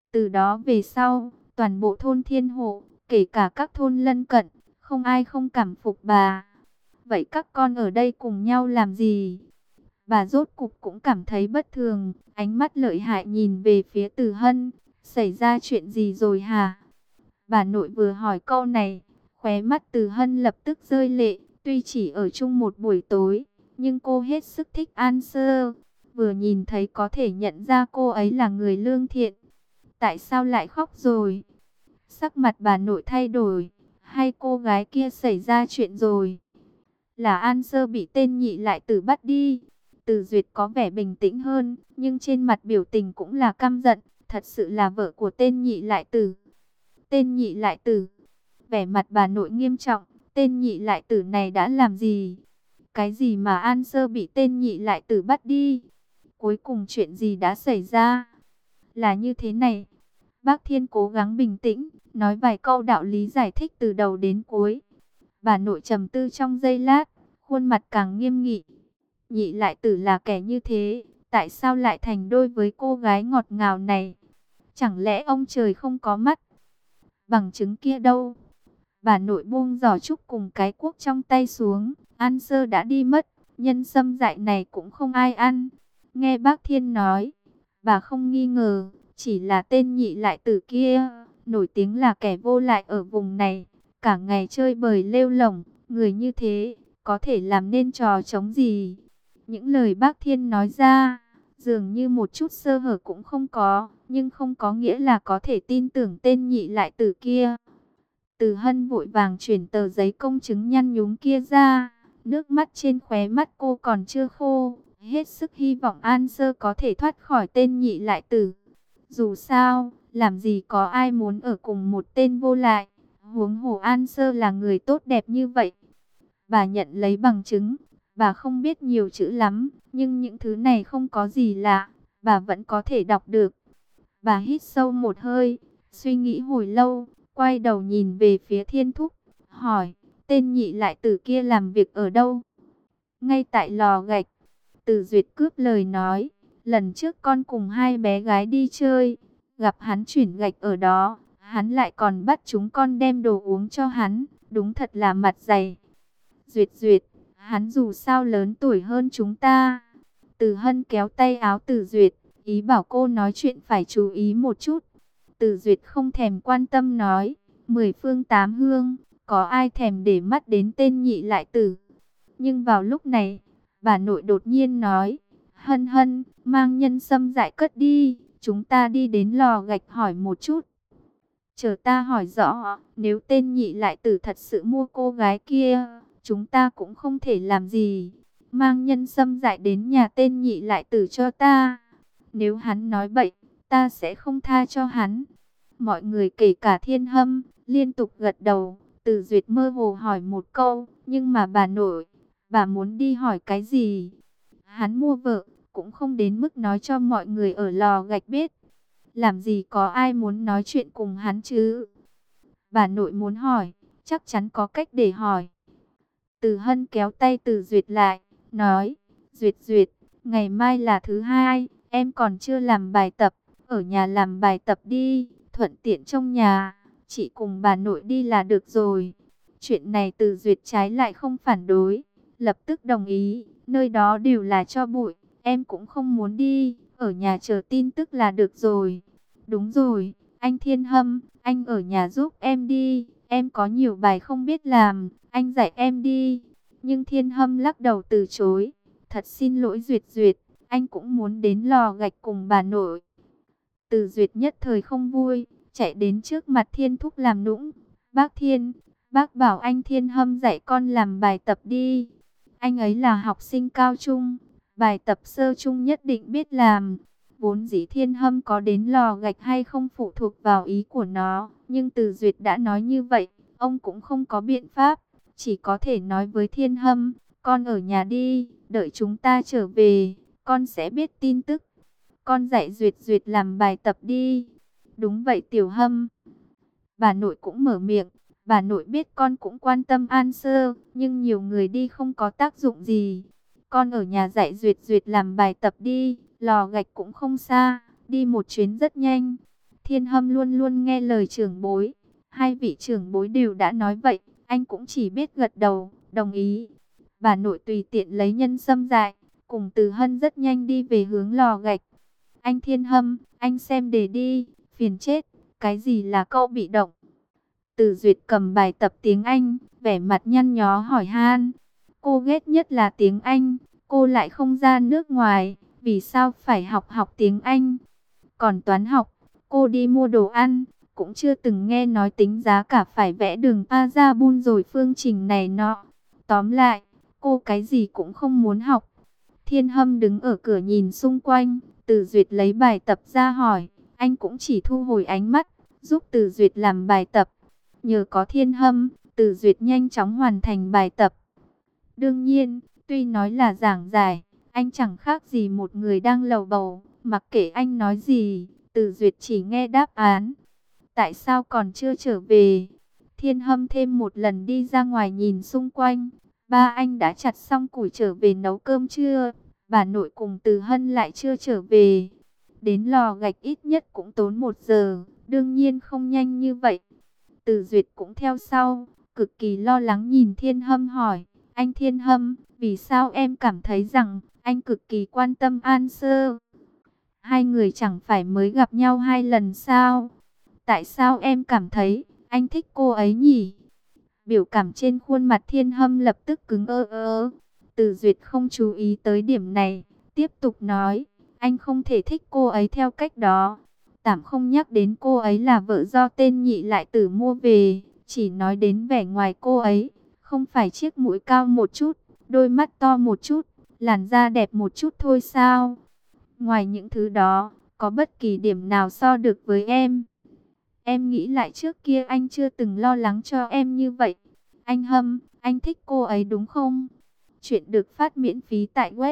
Từ đó về sau, toàn bộ thôn Thiên Hộ, kể cả các thôn lân cận, không ai không cảm phục bà. Vậy các con ở đây cùng nhau làm gì? Bà rốt cục cũng cảm thấy bất thường, ánh mắt lợi hại nhìn về phía Từ Hân. Xảy ra chuyện gì rồi hả? Bà nội vừa hỏi câu này, khóe mắt Từ Hân lập tức rơi lệ. Tuy chỉ ở chung một buổi tối, nhưng cô hết sức thích An Sơ. Vừa nhìn thấy có thể nhận ra cô ấy là người lương thiện. Tại sao lại khóc rồi? Sắc mặt bà nội thay đổi. Hay cô gái kia xảy ra chuyện rồi? Là An Sơ bị tên nhị lại tử bắt đi. Từ Duyệt có vẻ bình tĩnh hơn, nhưng trên mặt biểu tình cũng là căm giận. Thật sự là vợ của tên nhị lại tử. Tên nhị lại tử. Vẻ mặt bà nội nghiêm trọng. Tên nhị lại tử này đã làm gì? Cái gì mà An Sơ bị tên nhị lại tử bắt đi? Cuối cùng chuyện gì đã xảy ra? Là như thế này. Bác Thiên cố gắng bình tĩnh, nói vài câu đạo lý giải thích từ đầu đến cuối. Bà nội trầm tư trong giây lát, khuôn mặt càng nghiêm nghị. Nhị lại tử là kẻ như thế, tại sao lại thành đôi với cô gái ngọt ngào này? Chẳng lẽ ông trời không có mắt? Bằng chứng kia đâu? Bà nội buông giỏ trúc cùng cái cuốc trong tay xuống. An Sơ đã đi mất, nhân sâm dại này cũng không ai ăn. Nghe bác Thiên nói, bà không nghi ngờ, chỉ là tên nhị lại tử kia, nổi tiếng là kẻ vô lại ở vùng này, cả ngày chơi bời lêu lổng, người như thế, có thể làm nên trò trống gì. Những lời bác Thiên nói ra, dường như một chút sơ hở cũng không có, nhưng không có nghĩa là có thể tin tưởng tên nhị lại tử kia. Từ Hân vội vàng chuyển tờ giấy công chứng nhăn nhúm kia ra, nước mắt trên khóe mắt cô còn chưa khô, hết sức hy vọng An Sơ có thể thoát khỏi tên nhị lại tử. Dù sao, làm gì có ai muốn ở cùng một tên vô lại, huống hồ An Sơ là người tốt đẹp như vậy. Bà nhận lấy bằng chứng, bà không biết nhiều chữ lắm, nhưng những thứ này không có gì lạ, bà vẫn có thể đọc được. Bà hít sâu một hơi, suy nghĩ hồi lâu, quay đầu nhìn về phía Thiên Thúc, hỏi, tên nhị lại tử kia làm việc ở đâu? Ngay tại lò gạch. Từ Duyệt cướp lời nói, lần trước con cùng hai bé gái đi chơi, gặp hắn chuyển gạch ở đó, hắn lại còn bắt chúng con đem đồ uống cho hắn, đúng thật là mặt dày. Duyệt Duyệt, hắn dù sao lớn tuổi hơn chúng ta. Từ Hân kéo tay áo Từ Duyệt, ý bảo cô nói chuyện phải chú ý một chút. Từ Duyệt không thèm quan tâm nói, 10 phương 8 hương, có ai thèm để mắt đến tên nhị lại tử. Nhưng vào lúc này, bà nội đột nhiên nói, Hân Hân, mang nhân sâm dại cất đi, chúng ta đi đến lò gạch hỏi một chút. Chờ ta hỏi rõ, nếu tên nhị lại tử thật sự mua cô gái kia, chúng ta cũng không thể làm gì. Mang nhân sâm dại đến nhà tên nhị lại tử cho ta. Nếu hắn nói bậy, ta sẽ không tha cho hắn. Mọi người kể cả Thiên Hâm, liên tục gật đầu. Từ Duyệt mơ hồ hỏi một câu, nhưng mà bà nội, bà muốn đi hỏi cái gì? Hắn mua vợ, cũng không đến mức nói cho mọi người ở lò gạch biết. Làm gì có ai muốn nói chuyện cùng hắn chứ? Bà nội muốn hỏi, chắc chắn có cách để hỏi. Từ Hân kéo tay Từ Duyệt lại, nói, Duyệt Duyệt, ngày mai là thứ hai, em còn chưa làm bài tập, ở nhà làm bài tập đi, thuận tiện trong nhà, chị cùng bà nội đi là được rồi. Chuyện này Từ Duyệt trái lại không phản đối, lập tức đồng ý, nơi đó đều là cho bụi, em cũng không muốn đi, ở nhà chờ tin tức là được rồi. Đúng rồi, anh Thiên Hâm, anh ở nhà giúp em đi, em có nhiều bài không biết làm, anh dạy em đi. Nhưng Thiên Hâm lắc đầu từ chối, thật xin lỗi Duyệt Duyệt, anh cũng muốn đến lò gạch cùng bà nội. Từ Duyệt nhất thời không vui, chạy đến trước mặt Thiên Thúc làm nũng. Bác Thiên, bác bảo anh Thiên Hâm dạy con làm bài tập đi. Anh ấy là học sinh cao trung, bài tập sơ trung nhất định biết làm. Vốn dĩ Thiên Hâm có đến lò gạch hay không phụ thuộc vào ý của nó, nhưng Từ Duyệt đã nói như vậy, ông cũng không có biện pháp, chỉ có thể nói với Thiên Hâm, con ở nhà đi, đợi chúng ta trở về, con sẽ biết tin tức. Con dạy Duyệt Duyệt làm bài tập đi. Đúng vậy Tiểu Hâm. Bà nội cũng mở miệng, bà nội biết con cũng quan tâm An Sơ, nhưng nhiều người đi không có tác dụng gì. Con ở nhà dạy Duyệt Duyệt làm bài tập đi, lò gạch cũng không xa, đi một chuyến rất nhanh. Thiên Hâm luôn luôn nghe lời trưởng bối. Hai vị trưởng bối đều đã nói vậy, anh cũng chỉ biết gật đầu, đồng ý. Bà nội tùy tiện lấy nhân sâm dại, cùng Từ Hân rất nhanh đi về hướng lò gạch. Anh Thiên Hâm, anh xem đề đi, phiền chết, cái gì là câu bị động? Từ Duyệt cầm bài tập tiếng Anh, vẻ mặt nhăn nhó hỏi han. Cô ghét nhất là tiếng Anh, cô lại không ra nước ngoài, vì sao phải học tiếng Anh? Còn toán học, cô đi mua đồ ăn, cũng chưa từng nghe nói tính giá cả phải vẽ đường Parabol rồi phương trình này nọ. Tóm lại, cô cái gì cũng không muốn học. Thiên Hâm đứng ở cửa nhìn xung quanh, Từ Duyệt lấy bài tập ra hỏi, anh cũng chỉ thu hồi ánh mắt, giúp Từ Duyệt làm bài tập. Nhờ có Thiên Hâm, Từ Duyệt nhanh chóng hoàn thành bài tập. Đương nhiên, tuy nói là giảng giải, anh chẳng khác gì một người đang lầu bầu, mặc kệ anh nói gì, Từ Duyệt chỉ nghe đáp án. Tại sao còn chưa trở về? Thiên Hâm thêm một lần đi ra ngoài nhìn xung quanh. Ba anh đã chặt xong củi trở về nấu cơm chưa? Bà nội cùng Từ Hân lại chưa trở về. Đến lò gạch ít nhất cũng tốn 1 giờ, đương nhiên không nhanh như vậy. Từ Duyệt cũng theo sau, cực kỳ lo lắng nhìn Thiên Hâm hỏi. Anh Thiên Hâm, vì sao em cảm thấy rằng anh cực kỳ quan tâm An Sơ? Hai người chẳng phải mới gặp nhau 2 lần sao? Tại sao em cảm thấy anh thích cô ấy nhỉ? Biểu cảm trên khuôn mặt Thiên Hâm lập tức cứng ơ. Từ Duyệt không chú ý tới điểm này, tiếp tục nói, anh không thể thích cô ấy theo cách đó. Tạm không nhắc đến cô ấy là vợ do tên Nhị Lại Tử mua về, chỉ nói đến vẻ ngoài cô ấy, không phải chiếc mũi cao một chút, đôi mắt to một chút, làn da đẹp một chút thôi sao? Ngoài những thứ đó, có bất kỳ điểm nào so được với em? Em nghĩ lại trước kia anh chưa từng lo lắng cho em như vậy. Anh Hâm, anh thích cô ấy đúng không? Chuyện được phát miễn phí tại web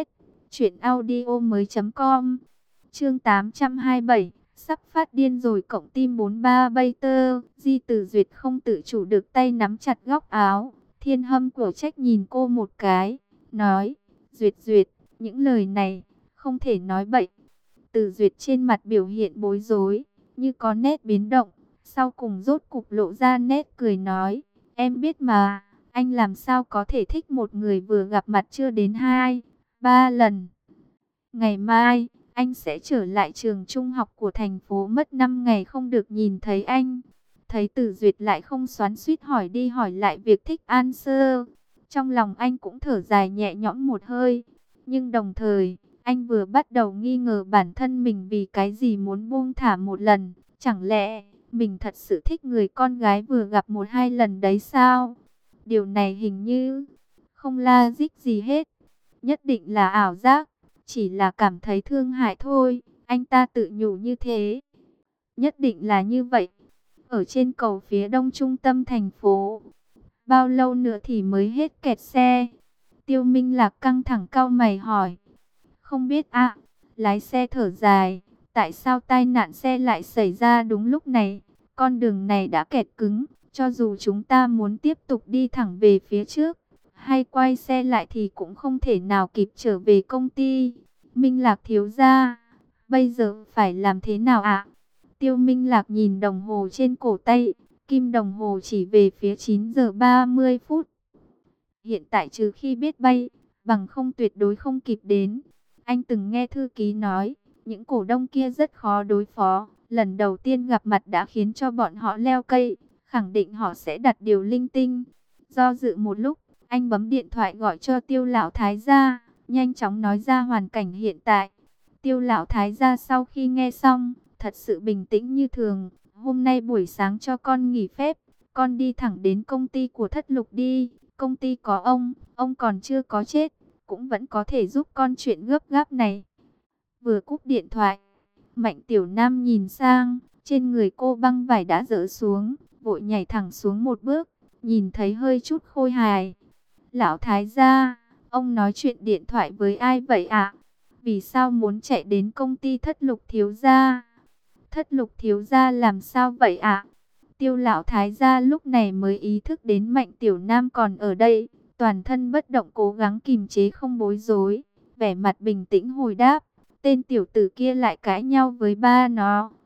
truyệnaudiomoi.com. Chương 827, sắp phát điên rồi cộng tim 43 bay tơ. Di Từ Duyệt không tự chủ được tay nắm chặt góc áo. Thiên Hâm của trách nhìn cô một cái, nói, Duyệt Duyệt, những lời này không thể nói bậy. Từ Duyệt trên mặt biểu hiện bối rối, như có nét biến động. Sau cùng rốt cục lộ ra nét cười nói, em biết mà, anh làm sao có thể thích một người vừa gặp mặt chưa đến 2-3 lần. Ngày mai, anh sẽ trở lại trường trung học của thành phố, mất 5 ngày không được nhìn thấy anh. Thấy Từ Duyệt lại không xoắn xuýt hỏi đi hỏi lại việc thích An Sơ. Trong lòng anh cũng thở dài nhẹ nhõm một hơi. Nhưng đồng thời, anh vừa bắt đầu nghi ngờ bản thân mình vì cái gì muốn buông thả một lần. Chẳng lẽ mình thật sự thích người con gái vừa gặp 1-2 lần đấy sao? Điều này hình như không logic gì hết. Nhất định là ảo giác, chỉ là cảm thấy thương hại thôi. Anh ta tự nhủ như thế. Nhất định là như vậy. Ở trên cầu phía đông trung tâm thành phố, bao lâu nữa thì mới hết kẹt xe? Tiêu Minh Lạc căng thẳng cau mày hỏi. Không biết ạ. Lái xe thở dài. Tại sao tai nạn xe lại xảy ra đúng lúc này? Con đường này đã kẹt cứng. Cho dù chúng ta muốn tiếp tục đi thẳng về phía trước, hay quay xe lại thì cũng không thể nào kịp trở về công ty. Minh Lạc thiếu gia, bây giờ phải làm thế nào ạ? Tiêu Minh Lạc nhìn đồng hồ trên cổ tay. Kim đồng hồ chỉ về phía 9 giờ 30 phút. Hiện tại trừ khi biết bay, bằng không tuyệt đối không kịp đến. Anh từng nghe thư ký nói, những cổ đông kia rất khó đối phó. Lần đầu tiên gặp mặt đã khiến cho bọn họ leo cây, khẳng định họ sẽ đặt điều linh tinh. Do dự một lúc, anh bấm điện thoại gọi cho Tiêu lão thái gia, nhanh chóng nói ra hoàn cảnh hiện tại. Tiêu lão thái gia sau khi nghe xong, thật sự bình tĩnh như thường. Hôm nay buổi sáng cho con nghỉ phép, con đi thẳng đến công ty của Thất Lục đi. Công ty có ông còn chưa có chết, cũng vẫn có thể giúp con chuyện gấp gáp này. Vừa cúp điện thoại, Mạnh Tiểu Nam nhìn sang, trên người cô băng vải đã dỡ xuống, vội nhảy thẳng xuống một bước, nhìn thấy hơi chút khôi hài. Lão thái gia, ông nói chuyện điện thoại với ai vậy ạ? Vì sao muốn chạy đến công ty Thất Lục thiếu gia? Thất Lục thiếu gia làm sao vậy ạ? Tiêu lão thái gia lúc này mới ý thức đến Mạnh Tiểu Nam còn ở đây, toàn thân bất động cố gắng kìm chế không bối rối, vẻ mặt bình tĩnh hồi đáp, tên tiểu tử kia lại cãi nhau với ba nó,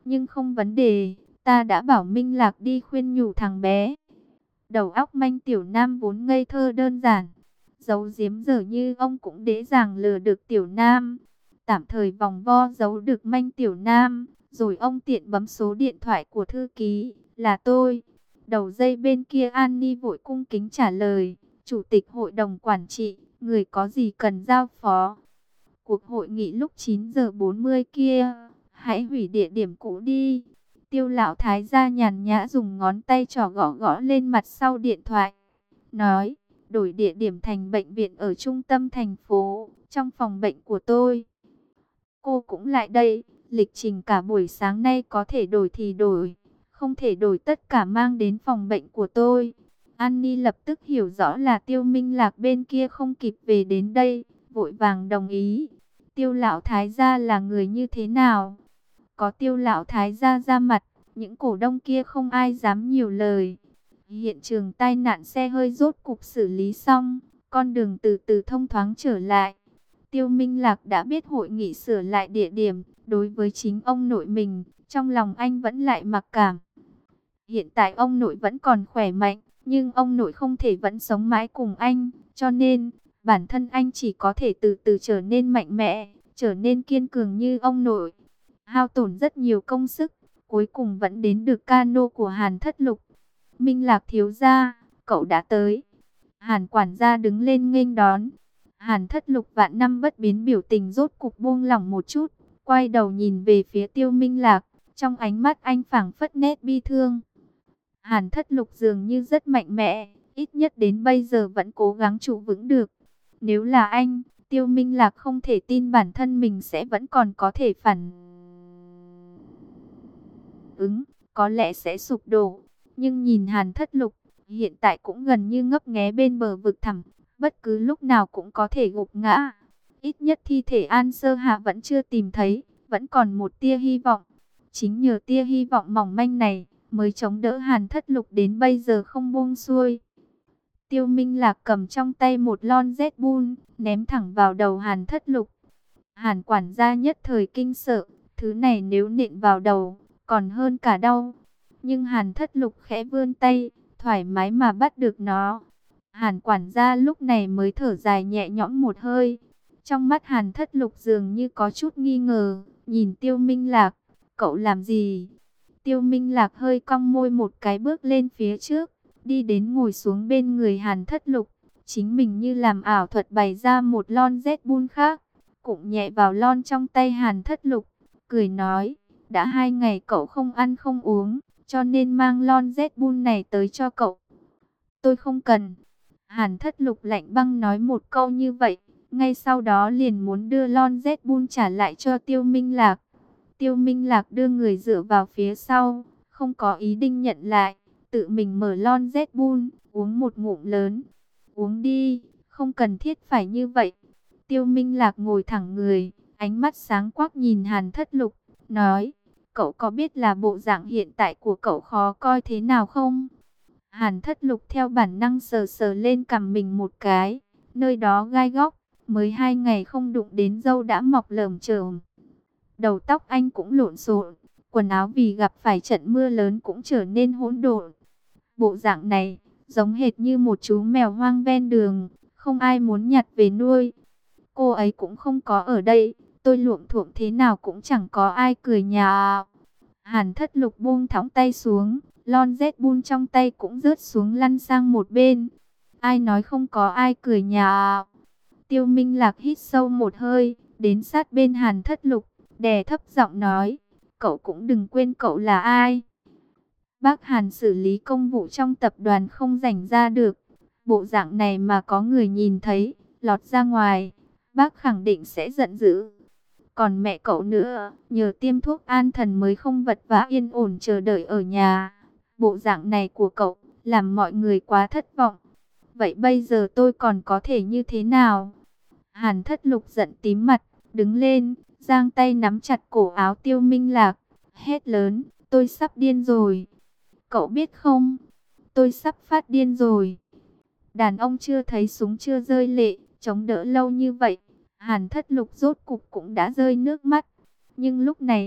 Nhưng không vấn đề, ta đã bảo Minh Lạc đi khuyên nhủ thằng bé. Đầu óc Manh Tiểu Nam vốn ngây thơ đơn giản, giấu giếm giờ như ông cũng dễ dàng lừa được Tiểu Nam. Tạm thời vòng vo giấu được Manh Tiểu Nam, rồi ông tiện bấm số điện thoại của thư ký, là tôi. Đầu dây bên kia An Ni vội cung kính trả lời, Chủ tịch Hội đồng Quản trị, người có gì cần giao phó. Cuộc hội nghị lúc 9 giờ 40 kia, hãy hủy địa điểm cũ đi. Tiêu lão thái gia nhàn nhã dùng ngón tay trỏ gõ gõ lên mặt sau điện thoại. Nói, đổi địa điểm thành bệnh viện ở trung tâm thành phố, trong phòng bệnh của tôi. Cô cũng lại đây, lịch trình cả buổi sáng nay có thể đổi thì đổi. Không thể đổi tất cả mang đến phòng bệnh của tôi. Annie lập tức hiểu rõ là Tiêu Minh Lạc bên kia không kịp về đến đây, vội vàng đồng ý. Tiêu lão thái gia là người như thế nào? Có Tiêu lão thái gia ra mặt, những cổ đông kia không ai dám nhiều lời. Hiện trường tai nạn xe hơi rốt cục xử lý xong, con đường từ từ thông thoáng trở lại. Tiêu Minh Lạc đã biết hội nghị sửa lại địa điểm, đối với chính ông nội mình, trong lòng anh vẫn lại mặc cảm. Hiện tại ông nội vẫn còn khỏe mạnh, nhưng ông nội không thể vẫn sống mãi cùng anh, cho nên bản thân anh chỉ có thể từ từ trở nên mạnh mẽ, trở nên kiên cường như ông nội. Hao tổn rất nhiều công sức, cuối cùng vẫn đến được cano của Hàn Thất Lục. Minh Lạc thiếu gia, cậu đã tới. Hàn quản gia đứng lên nghênh đón. Hàn Thất Lục vạn năm bất biến biểu tình rốt cục buông lỏng một chút, quay đầu nhìn về phía Tiêu Minh Lạc, trong ánh mắt anh phảng phất nét bi thương. Hàn Thất Lục dường như rất mạnh mẽ, ít nhất đến bây giờ vẫn cố gắng trụ vững được. Nếu là anh, Tiêu Minh Lạc không thể tin bản thân mình sẽ vẫn còn có thể phản ứng, có lẽ sẽ sụp đổ. Nhưng nhìn Hàn Thất Lục, hiện tại cũng gần như ngấp nghé bên bờ vực thẳm, bất cứ lúc nào cũng có thể gục ngã. Ít nhất thi thể An Sơ Hạ vẫn chưa tìm thấy, vẫn còn một tia hy vọng. Chính nhờ tia hy vọng mỏng manh này, mới chống đỡ Hàn Thất Lục đến bây giờ không buông xuôi. Tiêu Minh Lạc cầm trong tay một lon Red Bull, ném thẳng vào đầu Hàn Thất Lục. Hàn quản gia nhất thời kinh sợ, thứ này nếu nện vào đầu, còn hơn cả đau. Nhưng Hàn Thất Lục khẽ vươn tay, thoải mái mà bắt được nó. Hàn quản gia lúc này mới thở dài nhẹ nhõm một hơi. Trong mắt Hàn Thất Lục dường như có chút nghi ngờ, nhìn Tiêu Minh Lạc, cậu làm gì? Tiêu Minh Lạc hơi cong môi một cái bước lên phía trước, đi đến ngồi xuống bên người Hàn Thất Lục. Chính mình như làm ảo thuật bày ra một lon Red Bull khác, cũng nhẹ vào lon trong tay Hàn Thất Lục, cười nói, đã 2 ngày cậu không ăn không uống, cho nên mang lon Red Bull này tới cho cậu. Tôi không cần. Hàn Thất Lục lạnh băng nói một câu như vậy, ngay sau đó liền muốn đưa lon Red Bull trả lại cho Tiêu Minh Lạc. Tiêu Minh Lạc đưa người dựa vào phía sau, không có ý định nhận lại, tự mình mở lon Red Bull, uống một ngụm lớn. Uống đi, không cần thiết phải như vậy. Tiêu Minh Lạc ngồi thẳng người, ánh mắt sáng quắc nhìn Hàn Thất Lục, nói, cậu có biết là bộ dạng hiện tại của cậu khó coi thế nào không? Hàn Thất Lục theo bản năng sờ sờ lên cằm mình một cái, nơi đó gai góc, mới 2 ngày không đụng đến râu đã mọc lởm chởm. Đầu tóc anh cũng lộn xộn, quần áo vì gặp phải trận mưa lớn cũng trở nên hỗn độn. Bộ dạng này, giống hệt như một chú mèo hoang ven đường, không ai muốn nhặt về nuôi. Cô ấy cũng không có ở đây, tôi luộm thuộm thế nào cũng chẳng có ai cười nhạo. Hàn Thất Lục buông thõng tay xuống, lon Red Bull trong tay cũng rớt xuống lăn sang một bên. Ai nói không có ai cười nhạo? Tiêu Minh Lạc hít sâu một hơi, đến sát bên Hàn Thất Lục, đè thấp giọng nói, cậu cũng đừng quên cậu là ai. Bác Hàn xử lý công vụ trong tập đoàn không rảnh ra được. Bộ dạng này mà có người nhìn thấy, lọt ra ngoài, bác khẳng định sẽ giận dữ. Còn mẹ cậu nữa, nhờ tiêm thuốc an thần mới không vật vã yên ổn chờ đợi ở nhà. Bộ dạng này của cậu, làm mọi người quá thất vọng. Vậy bây giờ tôi còn có thể như thế nào? Hàn Thất Lục giận tím mặt, đứng lên, giang tay nắm chặt cổ áo Tiêu Minh Lạc, hét lớn, tôi sắp điên rồi. Cậu biết không, tôi sắp phát điên rồi. Đàn ông chưa thấy súng chưa rơi lệ, chống đỡ lâu như vậy. Hàn Thất Lục rốt cục cũng đã rơi nước mắt. Nhưng lúc này,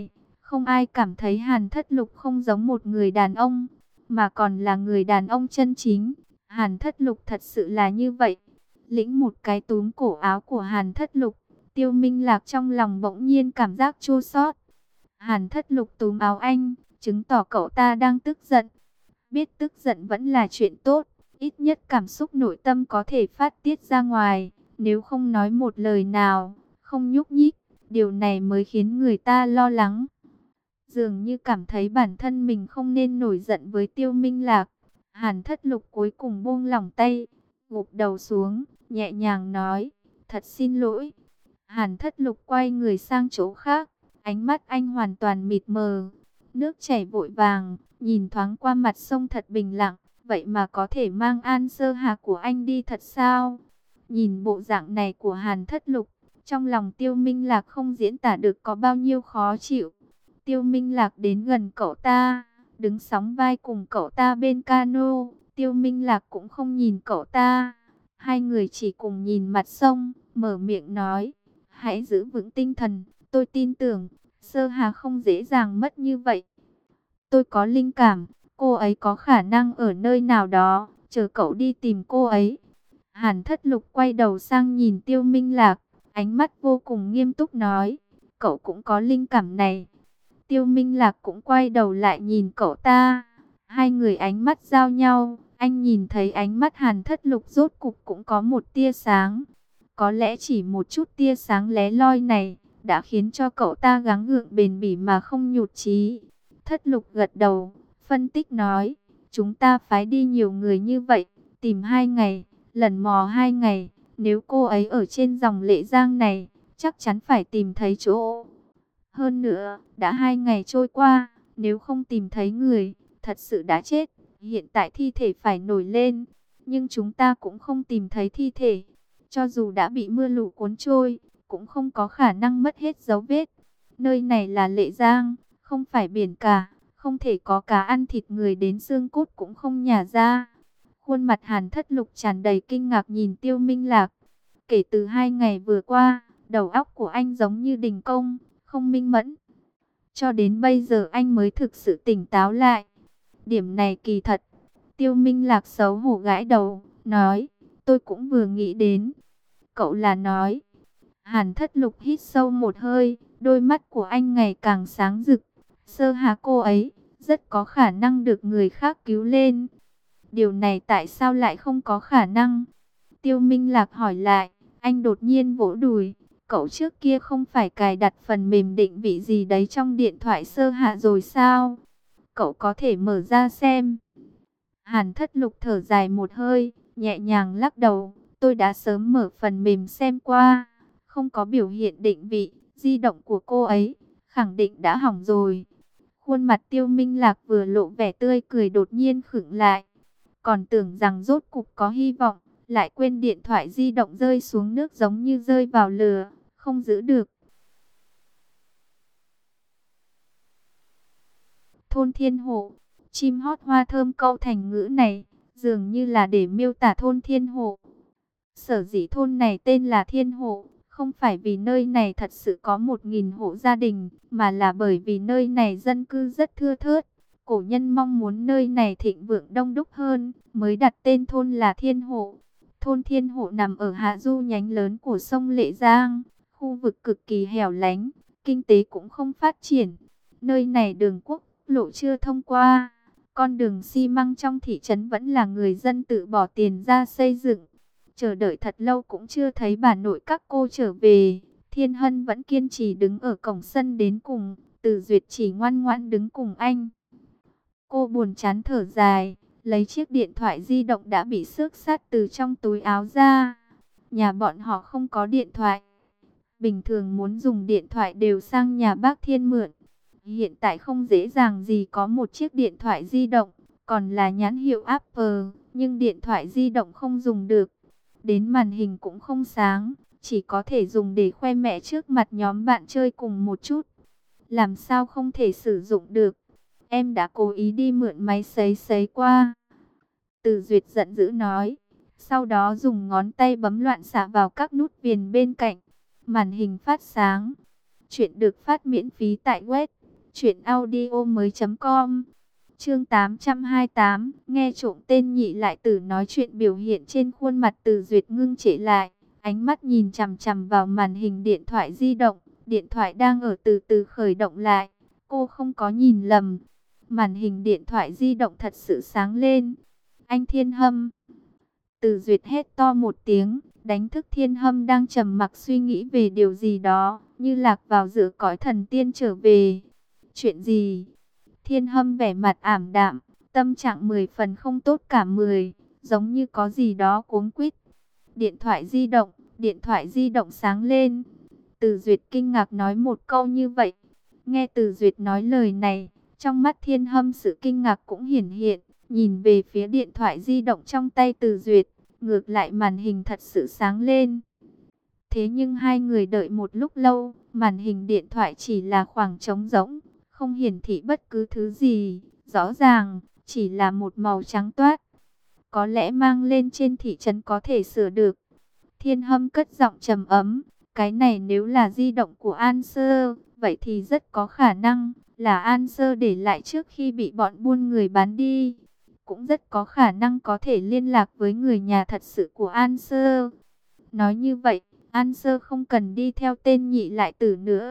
Không ai cảm thấy Hàn Thất Lục không giống một người đàn ông, mà còn là người đàn ông chân chính. Hàn Thất Lục thật sự là như vậy. Lĩnh một cái túm cổ áo của Hàn Thất Lục, Tiêu Minh Lạc trong lòng bỗng nhiên cảm giác chua xót. Hàn Thất Lục túm áo anh, chứng tỏ cậu ta đang tức giận. Biết tức giận vẫn là chuyện tốt, ít nhất cảm xúc nội tâm có thể phát tiết ra ngoài. Nếu không nói một lời nào, không nhúc nhích, điều này mới khiến người ta lo lắng. Dường như cảm thấy bản thân mình không nên nổi giận với Tiêu Minh Lạc. Hàn Thất Lục cuối cùng buông lỏng tay, gục đầu xuống, nhẹ nhàng nói, thật xin lỗi. Hàn Thất Lục quay người sang chỗ khác, ánh mắt anh hoàn toàn mịt mờ. Nước chảy vội vàng, nhìn thoáng qua mặt sông thật bình lặng, vậy mà có thể mang An Sơ Hà của anh đi thật sao? Nhìn bộ dạng này của Hàn Thất Lục, trong lòng Tiêu Minh Lạc không diễn tả được có bao nhiêu khó chịu. Tiêu Minh Lạc đến gần cậu ta, đứng sóng vai cùng cậu ta bên cano. Tiêu Minh Lạc cũng không nhìn cậu ta. Hai người chỉ cùng nhìn mặt sông, mở miệng nói, hãy giữ vững tinh thần, tôi tin tưởng, Sơ Hà không dễ dàng mất như vậy. Tôi có linh cảm, cô ấy có khả năng ở nơi nào đó, chờ cậu đi tìm cô ấy. Hàn Thất Lục quay đầu sang nhìn Tiêu Minh Lạc, ánh mắt vô cùng nghiêm túc nói, cậu cũng có linh cảm này. Tiêu Minh Lạc cũng quay đầu lại nhìn cậu ta. Hai người ánh mắt giao nhau, anh nhìn thấy ánh mắt Hàn Thất Lục rốt cục cũng có một tia sáng. Có lẽ chỉ một chút tia sáng lé loi này đã khiến cho cậu ta gắng gượng bền bỉ mà không nhụt chí. Thất Lục gật đầu, phân tích nói, chúng ta phái đi nhiều người như vậy, tìm 2 ngày, lần mò 2 ngày, nếu cô ấy ở trên dòng Lệ Giang này, chắc chắn phải tìm thấy chỗ. Hơn nữa, đã 2 ngày trôi qua, nếu không tìm thấy người, thật sự đã chết. Hiện tại thi thể phải nổi lên, nhưng chúng ta cũng không tìm thấy thi thể. Cho dù đã bị mưa lũ cuốn trôi, cũng không có khả năng mất hết dấu vết. Nơi này là Lệ Giang, không phải biển cả, không thể có cá ăn thịt người đến xương cốt cũng không nhả ra. Khuôn mặt Hàn Thất Lục tràn đầy kinh ngạc nhìn Tiêu Minh Lạc. Kể từ 2 ngày vừa qua, đầu óc của anh giống như đình công, không minh mẫn. Cho đến bây giờ anh mới thực sự tỉnh táo lại. Điểm này kỳ thật. Tiêu Minh Lạc xấu hổ gãi đầu, nói, tôi cũng vừa nghĩ đến. Cậu là nói. Hàn Thất Lục hít sâu một hơi, đôi mắt của anh ngày càng sáng rực. Sơ Hà cô ấy, rất có khả năng được người khác cứu lên. Điều này tại sao lại không có khả năng? Tiêu Minh Lạc hỏi lại, anh đột nhiên vỗ đùi. Cậu trước kia không phải cài đặt phần mềm định vị gì đấy trong điện thoại Sơ Hạ rồi sao? Cậu có thể mở ra xem. Hàn Thất Lục thở dài một hơi, nhẹ nhàng lắc đầu. Tôi đã sớm mở phần mềm xem qua. Không có biểu hiện định vị, di động của cô ấy, khẳng định đã hỏng rồi. Khuôn mặt Tiêu Minh Lạc vừa lộ vẻ tươi cười đột nhiên khựng lại. Còn tưởng rằng rốt cục có hy vọng, lại quên điện thoại di động rơi xuống nước giống như rơi vào lửa, không giữ được. Thôn Thiên Hộ, chim hót hoa thơm câu thành ngữ này, dường như là để miêu tả thôn Thiên Hộ. Sở dĩ thôn này tên là Thiên Hộ, không phải vì nơi này thật sự có 1.000 hộ gia đình, mà là bởi vì nơi này dân cư rất thưa thớt. Cổ nhân mong muốn nơi này thịnh vượng đông đúc hơn, mới đặt tên thôn là Thiên Hộ. Thôn Thiên Hộ nằm ở hạ du nhánh lớn của sông Lệ Giang, khu vực cực kỳ hẻo lánh, kinh tế cũng không phát triển. Nơi này đường quốc lộ chưa thông qua, con đường xi măng trong thị trấn vẫn là người dân tự bỏ tiền ra xây dựng. Chờ đợi thật lâu cũng chưa thấy bà nội các cô trở về. Thiên Hân vẫn kiên trì đứng ở cổng sân đến cùng. Từ Duyệt chỉ ngoan ngoãn đứng cùng anh. Cô buồn chán thở dài, lấy chiếc điện thoại di động đã bị xước sát từ trong túi áo ra. Nhà bọn họ không có điện thoại. Bình thường muốn dùng điện thoại đều sang nhà bác Thiên mượn. Hiện tại không dễ dàng gì có một chiếc điện thoại di động, còn là nhãn hiệu Apple, nhưng điện thoại di động không dùng được. Đến màn hình cũng không sáng, chỉ có thể dùng để khoe mẹ trước mặt nhóm bạn chơi cùng một chút. Làm sao không thể sử dụng được? Em đã cố ý đi mượn máy sấy sấy qua. Từ Duyệt giận dữ nói. Sau đó dùng ngón tay bấm loạn xạ vào các nút viền bên cạnh. Màn hình phát sáng. Chuyện được phát miễn phí tại web Chuyện audio mới.com. Chương 828, nghe trộm tên nhị lại tử nói chuyện, biểu hiện trên khuôn mặt Từ Duyệt ngưng trệ lại, ánh mắt nhìn chằm chằm vào màn hình điện thoại di động, điện thoại đang ở từ từ khởi động lại. Cô không có nhìn lầm, màn hình điện thoại di động thật sự sáng lên. Anh Thiên Hâm! Từ Duyệt hét to một tiếng, đánh thức Thiên Hâm đang trầm mặc suy nghĩ về điều gì đó, như lạc vào giữa cõi thần tiên trở về. Chuyện gì? Thiên Hâm vẻ mặt ảm đạm, tâm trạng 10 phần không tốt cả 10, giống như có gì đó cuống quýt. Điện thoại di động sáng lên. Từ Duyệt kinh ngạc nói một câu như vậy. Nghe Từ Duyệt nói lời này, trong mắt Thiên Hâm sự kinh ngạc cũng hiển hiện, nhìn về phía điện thoại di động trong tay Từ Duyệt, ngược lại màn hình thật sự sáng lên. Thế nhưng hai người đợi một lúc lâu, màn hình điện thoại chỉ là khoảng trống rỗng, không hiển thị bất cứ thứ gì, rõ ràng chỉ là một màu trắng toát. Có lẽ mang lên trên thị trấn có thể sửa được. Thiên Hâm cất giọng trầm ấm, cái này nếu là di động của An Sơ, vậy thì rất có khả năng là An Sơ để lại trước khi bị bọn buôn người bán đi. Cũng rất có khả năng có thể liên lạc với người nhà thật sự của An Sơ. Nói như vậy, An Sơ không cần đi theo tên nhị lại tử nữa.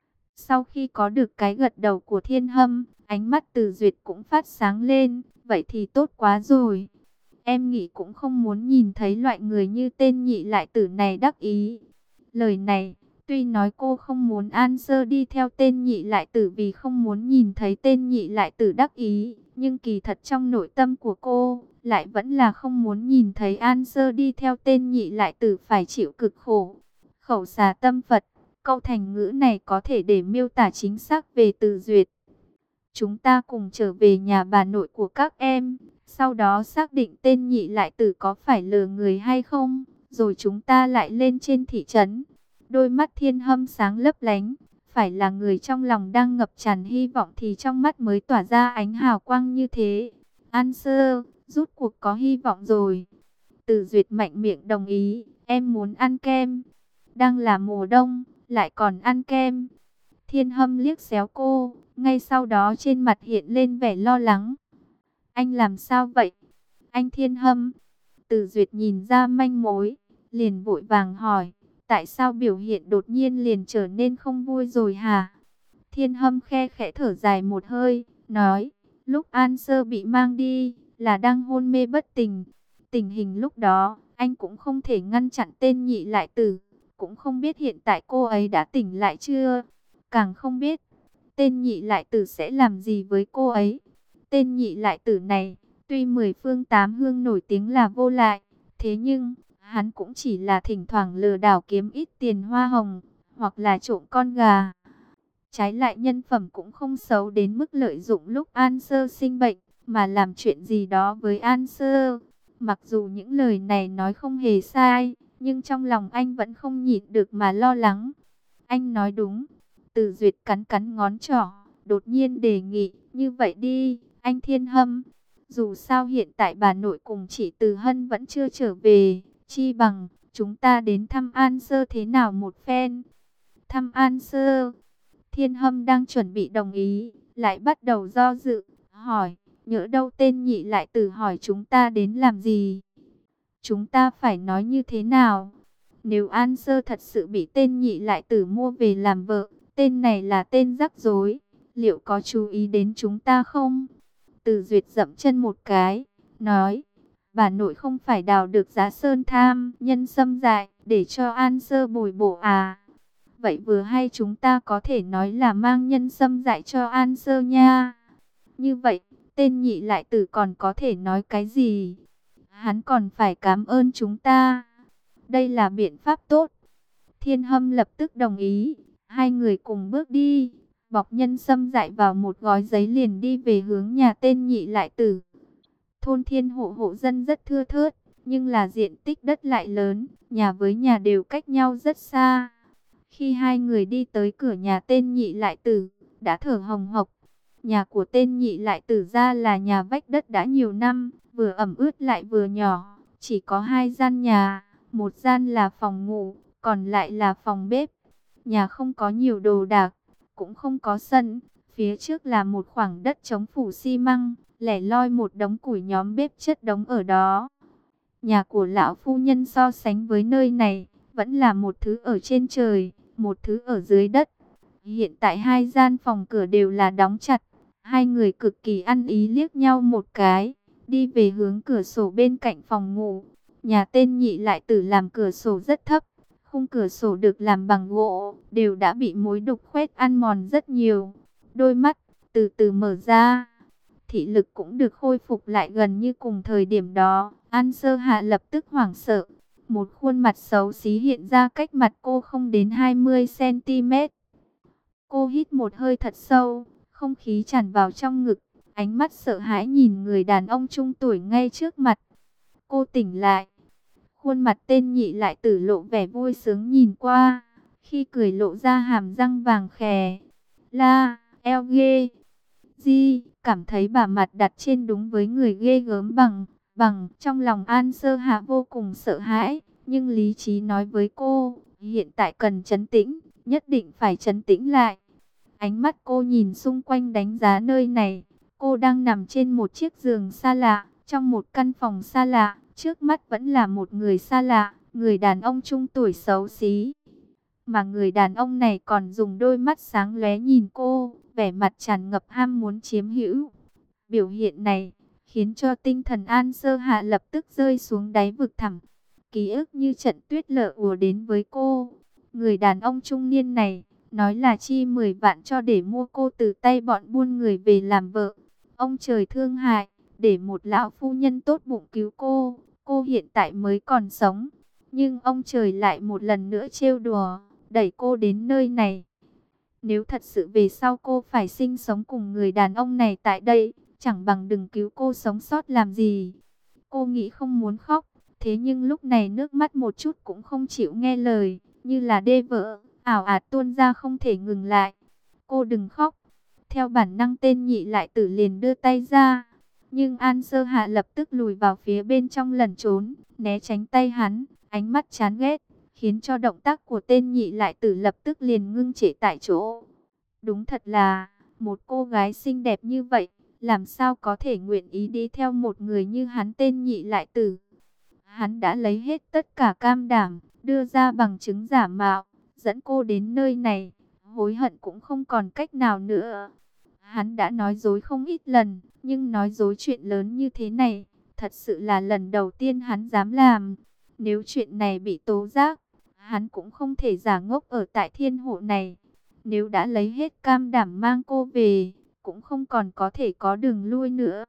Sau khi có được cái gật đầu của Thiên Hâm, ánh mắt Từ Duyệt cũng phát sáng lên. Vậy thì tốt quá rồi. Em nghĩ cũng không muốn nhìn thấy loại người như tên nhị lại tử này đắc ý. Lời này, tuy nói cô không muốn An Sơ đi theo tên nhị lại tử vì không muốn nhìn thấy tên nhị lại tử đắc ý, nhưng kỳ thật trong nội tâm của cô, lại vẫn là không muốn nhìn thấy An Sơ đi theo tên nhị lại tử phải chịu cực khổ. Khẩu xà tâm Phật, câu thành ngữ này có thể để miêu tả chính xác về Từ Duyệt. Chúng ta cùng trở về nhà bà nội của các em, sau đó xác định tên nhị lại tử có phải lừa người hay không, rồi chúng ta lại lên trên thị trấn. Đôi mắt Thiên Hâm sáng lấp lánh, phải là người trong lòng đang ngập tràn hy vọng thì trong mắt mới tỏa ra ánh hào quang như thế. An Sơ, rút cuộc có hy vọng rồi. Từ Duyệt mạnh miệng đồng ý, em muốn ăn kem. Đang là mùa đông, lại còn ăn kem. Thiên Hâm liếc xéo cô, ngay sau đó trên mặt hiện lên vẻ lo lắng. Anh làm sao vậy? Anh Thiên Hâm. Từ Duyệt nhìn ra manh mối, liền vội vàng hỏi, tại sao biểu hiện đột nhiên liền trở nên không vui rồi hả? Thiên Hâm khe khẽ thở dài một hơi, nói, lúc An Sơ bị mang đi, là đang hôn mê bất tỉnh. Tình hình lúc đó, anh cũng không thể ngăn chặn tên nhị lại tử, cũng không biết hiện tại cô ấy đã tỉnh lại chưa, càng không biết tên nhị lại tử sẽ làm gì với cô ấy. Tên nhị lại tử này, tuy 10 phương 8 hương nổi tiếng là vô lại, thế nhưng hắn cũng chỉ là thỉnh thoảng lừa đảo kiếm ít tiền hoa hồng, hoặc là trộm con gà. Trái lại nhân phẩm cũng không xấu đến mức lợi dụng lúc An Sơ sinh bệnh, mà làm chuyện gì đó với An Sơ. Mặc dù những lời này nói không hề sai, nhưng trong lòng anh vẫn không nhịn được mà lo lắng. Anh nói đúng. Từ Duyệt cắn cắn ngón trỏ, đột nhiên đề nghị, như vậy đi, anh Thiên Hâm. Dù sao hiện tại bà nội cùng chị Từ Hân vẫn chưa trở về, chi bằng chúng ta đến thăm An Sơ thế nào một phen. Thăm An Sơ. Thiên Hâm đang chuẩn bị đồng ý, lại bắt đầu do dự, hỏi, nhỡ đâu tên nhị lại tử hỏi chúng ta đến làm gì? Chúng ta phải nói như thế nào? Nếu An Sơ thật sự bị tên nhị lại tử mua về làm vợ, tên này là tên rắc rối, liệu có chú ý đến chúng ta không? Từ Duyệt dậm chân một cái, nói, bà nội không phải đào được Giá Sơn tham nhân xâm dại, để cho An Sơ bồi bổ à? Vậy vừa hay chúng ta có thể nói là mang nhân xâm dại cho An Sơ nha. Như vậy, tên nhị lại tử còn có thể nói cái gì? Hắn còn phải cảm ơn chúng ta. Đây là biện pháp tốt. Thiên Hâm lập tức đồng ý. Hai người cùng bước đi, bọc nhân sâm dại vào một gói giấy liền đi về hướng nhà tên nhị lại tử. Thôn Thiên Hộ hộ dân rất thưa thớt, nhưng là diện tích đất lại lớn, nhà với nhà đều cách nhau rất xa. Khi hai người đi tới cửa nhà tên nhị lại tử, đã thở hồng hộc. Nhà của tên nhị lại tử ra là nhà vách đất đã nhiều năm, vừa ẩm ướt lại vừa nhỏ, chỉ có 2 gian nhà, một gian là phòng ngủ, còn lại là phòng bếp. Nhà không có nhiều đồ đạc, cũng không có sân, Phía trước là một khoảng đất trống phủ xi măng, lẻ loi một đống củi nhóm bếp chất đống ở đó. Nhà của lão phu nhân so sánh với nơi này, vẫn là một thứ ở trên trời, một thứ ở dưới đất. Hiện tại hai gian phòng cửa đều là đóng chặt. Hai người cực kỳ ăn ý liếc nhau một cái, đi về hướng cửa sổ bên cạnh phòng ngủ. Nhà tên Nhị lại tử làm cửa sổ rất thấp. Khung cửa sổ được làm bằng gỗ, đều đã bị mối đục khoét ăn mòn rất nhiều. Đôi mắt từ từ mở ra, thị lực cũng được khôi phục lại gần như cùng thời điểm đó. An Sơ Hạ lập tức hoảng sợ. Một khuôn mặt xấu xí hiện ra cách mặt cô không đến 20 cm. Cô hít một hơi thật sâu, không khí tràn vào trong ngực, ánh mắt sợ hãi nhìn người đàn ông trung tuổi ngay trước mặt. Cô tỉnh lại, khuôn mặt tên Nhị lại tử lộ vẻ vui sướng nhìn qua, khi cười lộ ra hàm răng vàng khè. La, eo ghê. Di, cảm thấy bà mặt đặt trên đúng với người ghê gớm bằng. Trong lòng An Sơ Hạ vô cùng sợ hãi, nhưng lý trí nói với cô, hiện tại cần trấn tĩnh, nhất định phải trấn tĩnh lại. Ánh mắt cô nhìn xung quanh đánh giá nơi này. Cô đang nằm trên một chiếc giường xa lạ, trong một căn phòng xa lạ. Trước mắt vẫn là một người xa lạ, người đàn ông trung tuổi xấu xí. Mà người đàn ông này còn dùng đôi mắt sáng lóe nhìn cô, vẻ mặt tràn ngập ham muốn chiếm hữu. Biểu hiện này khiến cho tinh thần An Sơ Hạ lập tức rơi xuống đáy vực thẳm. Ký ức như trận tuyết lở ùa đến với cô. Người đàn ông trung niên này nói là chi 10 vạn cho để mua cô từ tay bọn buôn người về làm vợ. Ông trời thương hại, để một lão phu nhân tốt bụng cứu cô hiện tại mới còn sống. Nhưng ông trời lại một lần nữa trêu đùa, đẩy cô đến nơi này. Nếu thật sự về sau cô phải sinh sống cùng người đàn ông này tại đây, chẳng bằng đừng cứu cô sống sót làm gì. Cô nghĩ không muốn khóc, thế nhưng lúc này nước mắt một chút cũng không chịu nghe lời, như là đê vỡ, ảo ạt tuôn ra không thể ngừng lại. Cô đừng khóc. Theo bản năng tên Nhị lại tử liền đưa tay ra, nhưng An Sơ Hạ lập tức lùi vào phía bên trong lẩn trốn, né tránh tay hắn, ánh mắt chán ghét, khiến cho động tác của tên Nhị lại tử lập tức liền ngưng trệ tại chỗ. Đúng thật là, một cô gái xinh đẹp như vậy, làm sao có thể nguyện ý đi theo một người như hắn tên Nhị lại tử. Hắn đã lấy hết tất cả cam đảm, đưa ra bằng chứng giả mạo, dẫn cô đến nơi này, hối hận cũng không còn cách nào nữa. Hắn đã nói dối không ít lần, nhưng nói dối chuyện lớn như thế này, thật sự là lần đầu tiên hắn dám làm. Nếu chuyện này bị tố giác, hắn cũng không thể giả ngốc ở tại thiên hộ này. Nếu đã lấy hết cam đảm mang cô về, cũng không còn có thể có đường lui nữa.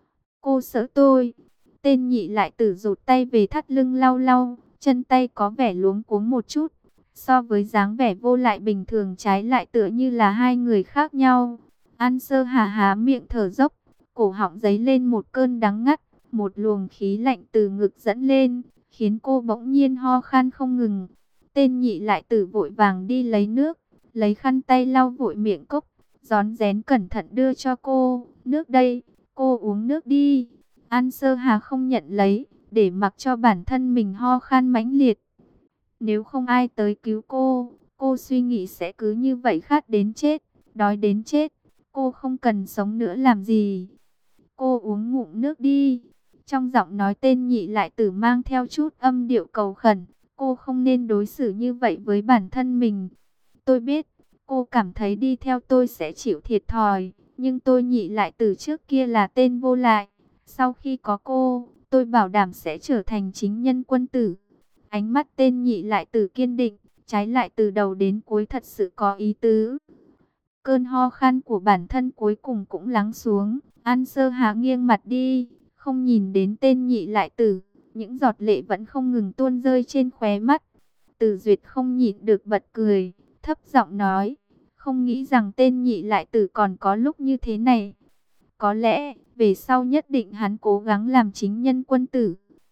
Cô sợ tôi. Tên Nhị lại tử rụt tay về thắt lưng lau lau, chân tay có vẻ luống cuống một chút. So với dáng vẻ vô lại bình thường trái lại tựa như là hai người khác nhau. An Sơ Hà há miệng thở dốc, cổ họng dấy lên một cơn đắng ngắt, một luồng khí lạnh từ ngực dẫn lên, khiến cô bỗng nhiên ho khan không ngừng. Tên Nhị lại tử vội vàng đi lấy nước, lấy khăn tay lau vội miệng cốc, rón rén cẩn thận đưa cho cô. Nước đây, cô uống nước đi. An Sơ Hà không nhận lấy, để mặc cho bản thân mình ho khan mãnh liệt. Nếu không ai tới cứu cô suy nghĩ sẽ cứ như vậy khát đến chết, đói đến chết. Cô không cần sống nữa làm gì. Cô uống ngụm nước đi. Trong giọng nói tên Nhị lại tử mang theo chút âm điệu cầu khẩn. Cô không nên đối xử như vậy với bản thân mình. Tôi biết, cô cảm thấy đi theo tôi sẽ chịu thiệt thòi. Nhưng tôi Nhị lại tử trước kia là tên vô lại. Sau khi có cô, tôi bảo đảm sẽ trở thành chính nhân quân tử. Ánh mắt tên Nhị lại tử kiên định, trái lại từ đầu đến cuối thật sự có ý tứ. Cơn ho khan của bản thân cuối cùng cũng lắng xuống. An Sơ Hà nghiêng mặt đi, không nhìn đến tên Nhị lại tử. Những giọt lệ vẫn không ngừng tuôn rơi trên khóe mắt. Từ Duyệt không nhịn được bật cười, thấp giọng nói, không nghĩ rằng tên Nhị lại tử còn có lúc như thế này. Có lẽ, về sau nhất định hắn cố gắng làm chính nhân quân tử.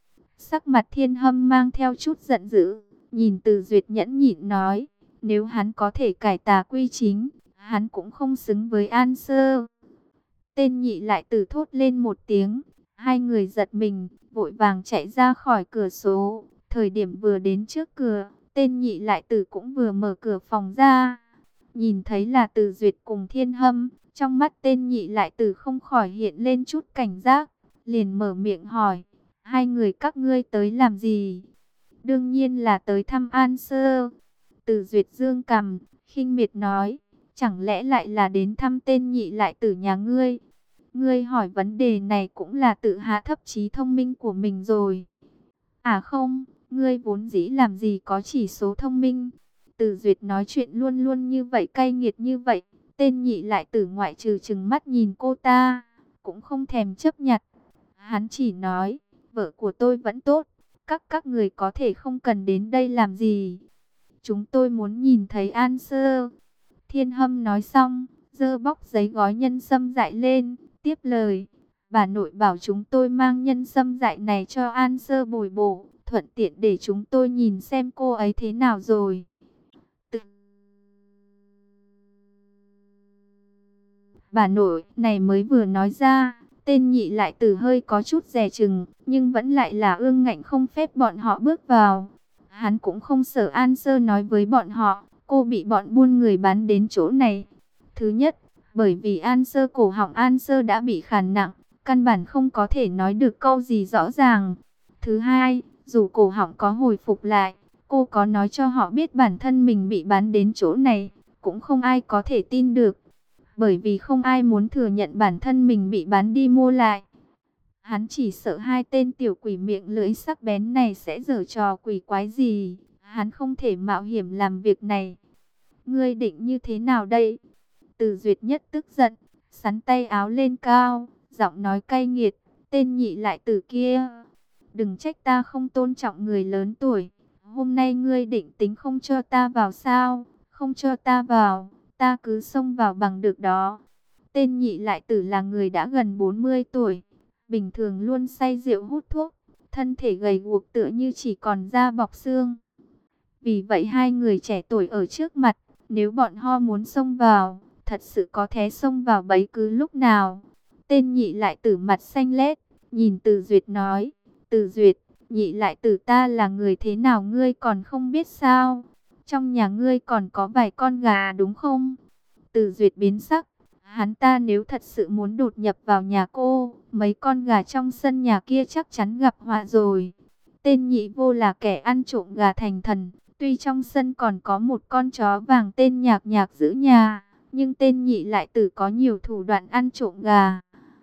Sắc mặt Thiên Hâm mang theo chút giận dữ, nhìn Từ Duyệt nhẫn nhịn nói, nếu hắn có thể cải tà quy chính, hắn cũng không xứng với An Sơ. Tên Nhị lại tử thốt lên một tiếng, hai người giật mình, vội vàng chạy ra khỏi cửa sổ. Thời điểm vừa đến trước cửa, tên Nhị lại tử cũng vừa mở cửa phòng ra. Nhìn thấy là Từ Duyệt cùng Thiên Hâm, Trong mắt tên nhị lại tử không khỏi hiện lên chút cảnh giác, liền mở miệng hỏi, hai người các ngươi tới làm gì? Đương nhiên là tới thăm An Sơ. Từ Duyệt dương cằm, khinh miệt nói, chẳng lẽ lại là đến thăm tên nhị lại tử nhà ngươi? Ngươi hỏi vấn đề này cũng là tự hạ thấp trí thông minh của mình rồi. À không, ngươi vốn dĩ làm gì có chỉ số thông minh. Từ Duyệt nói chuyện luôn luôn như vậy, cay nghiệt như vậy. Tên nhị lại tử ngoại trừ trừng mắt nhìn cô ta, cũng không thèm chấp nhặt. Hắn chỉ nói, vợ của tôi vẫn tốt, các người có thể không cần đến đây làm gì. Chúng tôi muốn nhìn thấy An Sơ. Thiên Hâm nói xong, giơ bóc giấy gói nhân sâm dại lên, tiếp lời. Bà nội bảo chúng tôi mang nhân sâm dại này cho An Sơ bồi bổ, thuận tiện để chúng tôi nhìn xem cô ấy thế nào rồi. Bà nội này mới vừa nói ra, tên nhị lại tử hơi có chút dè chừng, nhưng vẫn lại là ương ngạnh không phép bọn họ bước vào. Hắn cũng không sợ An Sơ nói với bọn họ, cô bị bọn buôn người bán đến chỗ này. Thứ nhất, bởi vì An Sơ cổ họng An Sơ đã bị khàn nặng, căn bản không có thể nói được câu gì rõ ràng. Thứ hai, dù cổ họng có hồi phục lại, cô có nói cho họ biết bản thân mình bị bán đến chỗ này, cũng không ai có thể tin được. Bởi vì không ai muốn thừa nhận bản thân mình bị bán đi mua lại. Hắn chỉ sợ hai tên tiểu quỷ miệng lưỡi sắc bén này sẽ giở trò quỷ quái gì. Hắn không thể mạo hiểm làm việc này. Ngươi định như thế nào đây? Từ Duyệt nhất tức giận, sắn tay áo lên cao, giọng nói cay nghiệt. Tên nhị lại tử kia, đừng trách ta không tôn trọng người lớn tuổi. Hôm nay ngươi định tính không cho ta vào sao? Không cho ta vào, ta cứ xông vào bằng được đó. Tên nhị lại tử là người đã gần 40 tuổi, bình thường luôn say rượu hút thuốc, thân thể gầy guộc tựa như chỉ còn da bọc xương. Vì vậy hai người trẻ tuổi ở trước mặt, nếu bọn họ muốn xông vào, thật sự có thể xông vào bất cứ lúc nào. Tên nhị lại tử mặt xanh lét, nhìn Từ Duyệt nói, Từ Duyệt, nhị lại tử ta là người thế nào ngươi còn không biết sao? Trong nhà ngươi còn có vài con gà đúng không? Từ Duyệt biến sắc, hắn ta nếu thật sự muốn đột nhập vào nhà cô, mấy con gà trong sân nhà kia chắc chắn gặp họa rồi. Tên nhị vô là kẻ ăn trộm gà thành thần, tuy trong sân còn có một con chó vàng tên Nhạc Nhạc giữ nhà, nhưng tên nhị lại tử có nhiều thủ đoạn ăn trộm gà.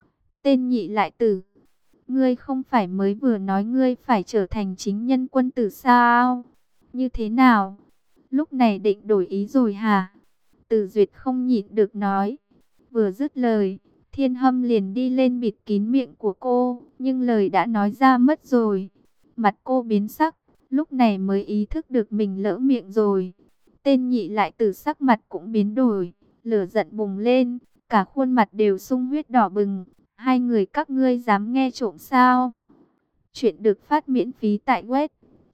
Tên nhị lại tử, ngươi không phải mới vừa nói ngươi phải trở thành chính nhân quân tử sao? Như thế nào? Lúc này định đổi ý rồi hả? Từ Duyệt không nhịn được nói. Vừa dứt lời, Thiên Hâm liền đi lên bịt kín miệng của cô, nhưng lời đã nói ra mất rồi. Mặt cô biến sắc, lúc này mới ý thức được mình lỡ miệng rồi. Tên nhị lại tử sắc mặt cũng biến đổi, lửa giận bùng lên, cả khuôn mặt đều sung huyết đỏ bừng. Hai người các ngươi dám nghe trộm sao? Chuyện được phát miễn phí tại web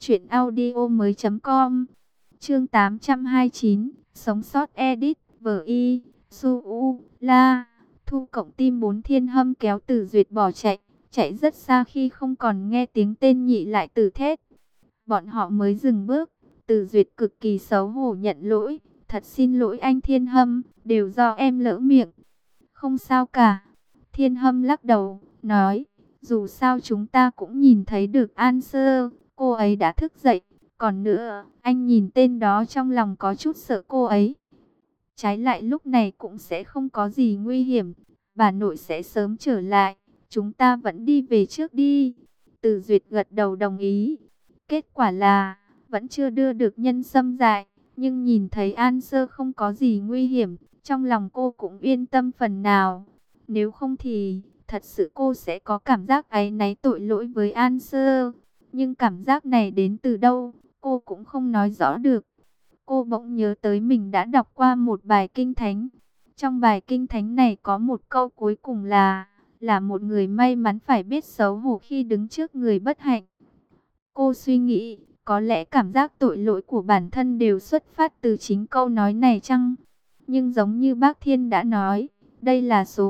truyệnaudiomoi.com. Chương 829, sống sót edit, vở y, su u, la, thu cộng tim 4. Thiên Hâm kéo Từ Duyệt bỏ chạy, chạy rất xa khi không còn nghe tiếng tên nhị lại tử thét. Bọn họ mới dừng bước, Từ Duyệt cực kỳ xấu hổ nhận lỗi, thật xin lỗi anh Thiên Hâm, đều do em lỡ miệng. Không sao cả. Thiên Hâm lắc đầu, nói, dù sao chúng ta cũng nhìn thấy được An Sơ, cô ấy đã thức dậy. Còn nữa, anh nhìn tên đó trong lòng có chút sợ cô ấy. Trái lại lúc này cũng sẽ không có gì nguy hiểm, bà nội sẽ sớm trở lại, chúng ta vẫn đi về trước đi. Từ Duyệt gật đầu đồng ý. Kết quả là, vẫn chưa đưa được nhân sâm dại, nhưng nhìn thấy An Sơ không có gì nguy hiểm, trong lòng cô cũng yên tâm phần nào. Nếu không thì, thật sự cô sẽ có cảm giác áy náy tội lỗi với An Sơ. Nhưng cảm giác này đến từ đâu, cô cũng không nói rõ được. Cô bỗng nhớ tới mình đã đọc qua một bài kinh thánh. Trong bài kinh thánh này có một câu cuối cùng là một người may mắn phải biết xấu hổ khi đứng trước người bất hạnh. Cô suy nghĩ, có lẽ cảm giác tội lỗi của bản thân đều xuất phát từ chính câu nói này chăng? Nhưng giống như bác Thiên đã nói, đây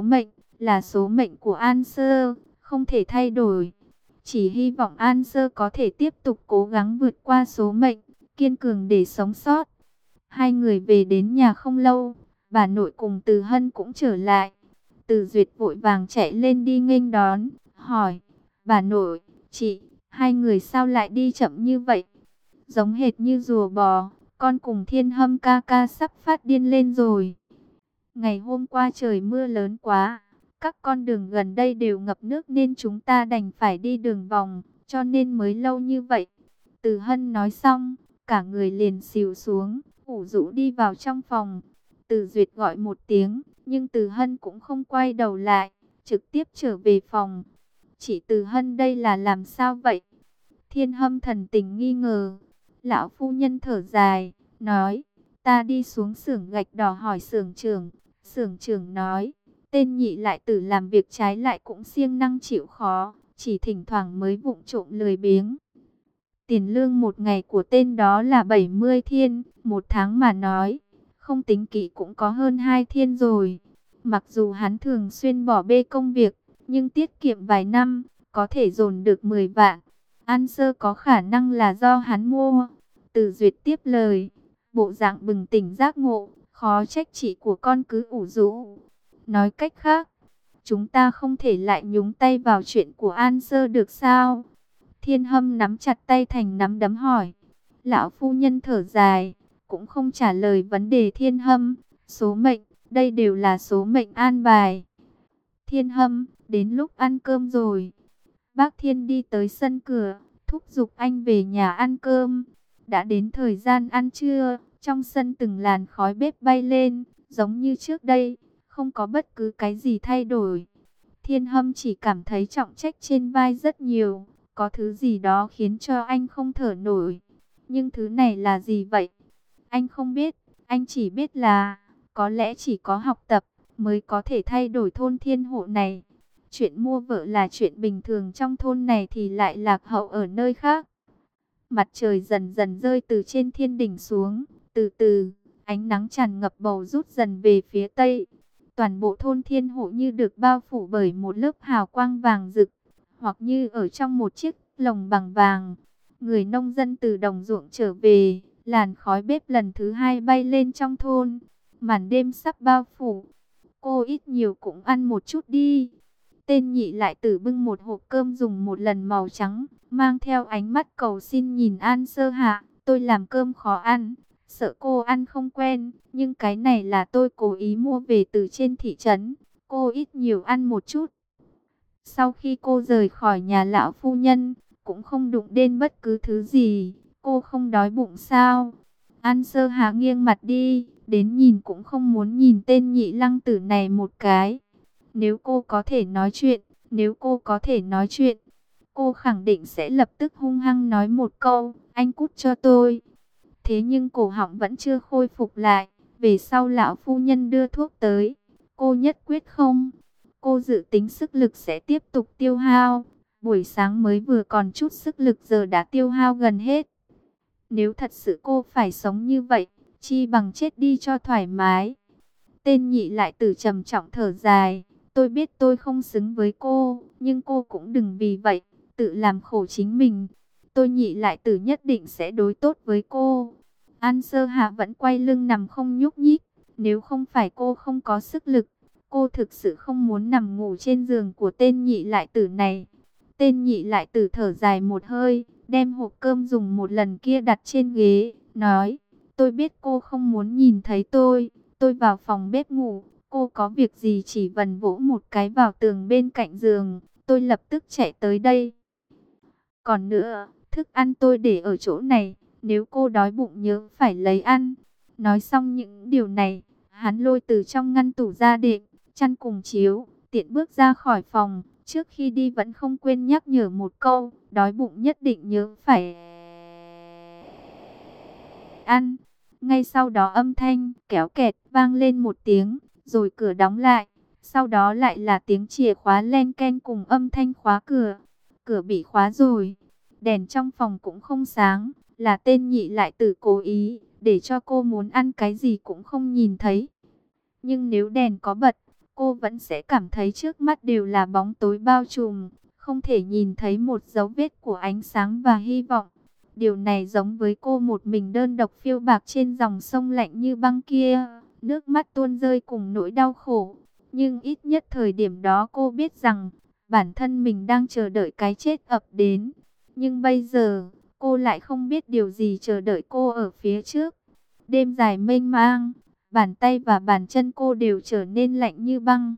là số mệnh của An Sơ, không thể thay đổi. Chỉ hy vọng An Sơ có thể tiếp tục cố gắng vượt qua số mệnh, kiên cường để sống sót. Hai người về đến nhà không lâu, bà nội cùng Từ Hân cũng trở lại. Từ Duyệt vội vàng chạy lên đi nghênh đón, hỏi, bà nội, chị, hai người sao lại đi chậm như vậy? Giống hệt như rùa bò, con cùng Thiên Hâm ca ca sắp phát điên lên rồi. Ngày hôm qua trời mưa lớn quá, các con đường gần đây đều ngập nước nên chúng ta đành phải đi đường vòng, cho nên mới lâu như vậy. Từ Hân nói xong, cả người liền xỉu xuống, ủ rũ đi vào trong phòng. Từ Duyệt gọi một tiếng, nhưng Từ Hân cũng không quay đầu lại, trực tiếp trở về phòng. Chị Từ Hân đây là làm sao vậy? Thiên Hâm thần tình nghi ngờ. Lão phu nhân thở dài, nói, ta đi xuống xưởng gạch đỏ hỏi xưởng trưởng. Xưởng trưởng nói, tên nhị lại tử làm việc trái lại cũng siêng năng chịu khó, chỉ thỉnh thoảng mới vụng trộm lười biếng. Tiền lương một ngày của tên đó là 70 thiên, một tháng mà nói, không tính kỹ cũng có hơn 2 thiên rồi. Mặc dù hắn thường xuyên bỏ bê công việc, nhưng tiết kiệm vài năm, có thể dồn được 10 vạn. An sơ có khả năng là do hắn mua. Từ Duyệt tiếp lời, bộ dạng bừng tỉnh giác ngộ, khó trách chị của con cứ ủ rũ. Nói cách khác, chúng ta không thể lại nhúng tay vào chuyện của An sơ được sao? Thiên Hâm nắm chặt tay thành nắm đấm hỏi. Lão phu nhân thở dài, cũng không trả lời vấn đề Thiên Hâm. Số mệnh, đây đều là số mệnh an bài. Thiên Hâm, đến lúc ăn cơm rồi. Bác Thiên đi tới sân cửa, thúc giục anh về nhà ăn cơm. Đã đến thời gian ăn trưa, trong sân từng làn khói bếp bay lên, giống như trước đây, không có bất cứ cái gì thay đổi. Thiên Hâm chỉ cảm thấy trọng trách trên vai rất nhiều, có thứ gì đó khiến cho anh không thở nổi. Nhưng thứ này là gì vậy? Anh không biết, anh chỉ biết là, có lẽ chỉ có học tập, mới có thể thay đổi thôn Thiên Hộ này. Chuyện mua vợ là chuyện bình thường trong thôn này thì lại lạc hậu ở nơi khác. Mặt trời dần dần rơi từ trên thiên đỉnh xuống, từ từ, ánh nắng tràn ngập bầu rút dần về phía tây. Toàn bộ thôn Thiên Hộ như được bao phủ bởi một lớp hào quang vàng rực, hoặc như ở trong một chiếc lồng bằng vàng. Người nông dân từ đồng ruộng trở về, làn khói bếp lần thứ hai bay lên trong thôn. Màn đêm sắp bao phủ, cô ít nhiều cũng ăn một chút đi. Tên nhị lại tử bưng một hộp cơm dùng một lần màu trắng, mang theo ánh mắt cầu xin nhìn An Sơ Hạ. Tôi làm cơm khó ăn, sợ cô ăn không quen, nhưng cái này là tôi cố ý mua về từ trên thị trấn, cô ít nhiều ăn một chút. Sau khi cô rời khỏi nhà lão phu nhân, cũng không đụng đến bất cứ thứ gì, cô không đói bụng sao? An Sơ Hạ nghiêng mặt đi, đến nhìn cũng không muốn nhìn tên nhị lăng tử này một cái. Nếu cô có thể nói chuyện, nếu cô có thể nói chuyện, cô khẳng định sẽ lập tức hung hăng nói một câu, anh cút cho tôi. Thế nhưng cổ họng vẫn chưa khôi phục lại, về sau lão phu nhân đưa thuốc tới, cô nhất quyết không. Cô dự tính sức lực sẽ tiếp tục tiêu hao, buổi sáng mới vừa còn chút sức lực giờ đã tiêu hao gần hết. Nếu thật sự cô phải sống như vậy, chi bằng chết đi cho thoải mái. Tên nhị lại tử trầm trọng thở dài. Tôi biết tôi không xứng với cô, nhưng cô cũng đừng vì vậy, tự làm khổ chính mình. Tôi nhị lại tử nhất định sẽ đối tốt với cô. An Sơ Hạ vẫn quay lưng nằm không nhúc nhích. Nếu không phải cô không có sức lực, cô thực sự không muốn nằm ngủ trên giường của tên nhị lại tử này. Tên nhị lại tử thở dài một hơi, đem hộp cơm dùng một lần kia đặt trên ghế, nói, tôi biết cô không muốn nhìn thấy tôi vào phòng bếp ngủ, cô có việc gì chỉ vần vỗ một cái vào tường bên cạnh giường, tôi lập tức chạy tới đây. Còn nữa, thức ăn tôi để ở chỗ này, nếu cô đói bụng nhớ phải lấy ăn. Nói xong những điều này, hắn lôi từ trong ngăn tủ ra đệm, chăn cùng chiếu, tiện bước ra khỏi phòng. Trước khi đi vẫn không quên nhắc nhở một câu, đói bụng nhất định nhớ phải ăn. Ngay sau đó âm thanh kéo kẹt vang lên một tiếng, rồi cửa đóng lại. Sau đó lại là tiếng chìa khóa len ken cùng âm thanh khóa cửa. Cửa bị khóa rồi, đèn trong phòng cũng không sáng, là tên nhị lại tử cố ý, để cho cô muốn ăn cái gì cũng không nhìn thấy. Nhưng nếu đèn có bật, cô vẫn sẽ cảm thấy trước mắt đều là bóng tối bao trùm, không thể nhìn thấy một dấu vết của ánh sáng và hy vọng. Điều này giống với cô một mình đơn độc phiêu bạc trên dòng sông lạnh như băng kia, nước mắt tuôn rơi cùng nỗi đau khổ. Nhưng ít nhất thời điểm đó cô biết rằng bản thân mình đang chờ đợi cái chết ập đến. Nhưng bây giờ, cô lại không biết điều gì chờ đợi cô ở phía trước. Đêm dài mênh mang, bàn tay và bàn chân cô đều trở nên lạnh như băng.